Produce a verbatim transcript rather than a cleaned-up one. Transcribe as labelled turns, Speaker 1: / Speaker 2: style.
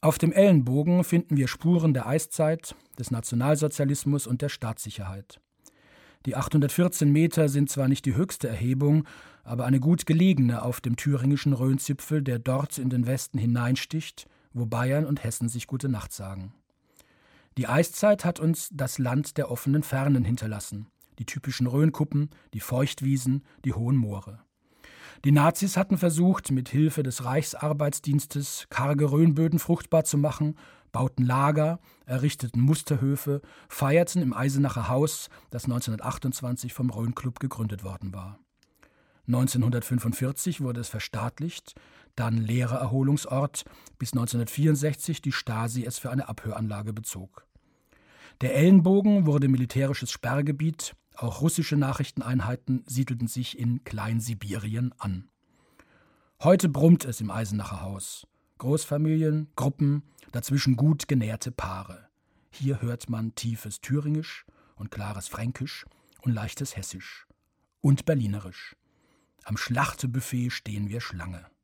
Speaker 1: Auf dem Ellenbogen finden wir Spuren der Eiszeit, des Nationalsozialismus und der Staatssicherheit. Die achthundertvierzehn Meter sind zwar nicht die höchste Erhebung, aber eine gut gelegene auf dem thüringischen Rhönzipfel, der dort in den Westen hineinsticht, wo Bayern und Hessen sich gute Nacht sagen. Die Eiszeit hat uns das Land der offenen Fernen hinterlassen, die typischen Rhönkuppen, die Feuchtwiesen, die hohen Moore. Die Nazis hatten versucht, mit Hilfe des Reichsarbeitsdienstes karge Rhönböden fruchtbar zu machen, bauten Lager, errichteten Musterhöfe, feierten im Eisenacher Haus, das neunzehnhundertachtundzwanzig vom Rhön-Club gegründet worden war. neunzehnhundertfünfundvierzig wurde es verstaatlicht, dann leerer Erholungsort, bis neunzehnhundertvierundsechzig die Stasi es für eine Abhöranlage bezog. Der Ellenbogen wurde militärisches Sperrgebiet, auch russische Nachrichteneinheiten siedelten sich in Kleinsibirien an. Heute brummt es im Eisenacher Haus. Großfamilien, Gruppen, dazwischen gut genährte Paare. Hier hört man tiefes Thüringisch und klares Fränkisch und leichtes Hessisch. Und Berlinerisch. Am Schlachtebuffet stehen wir Schlange.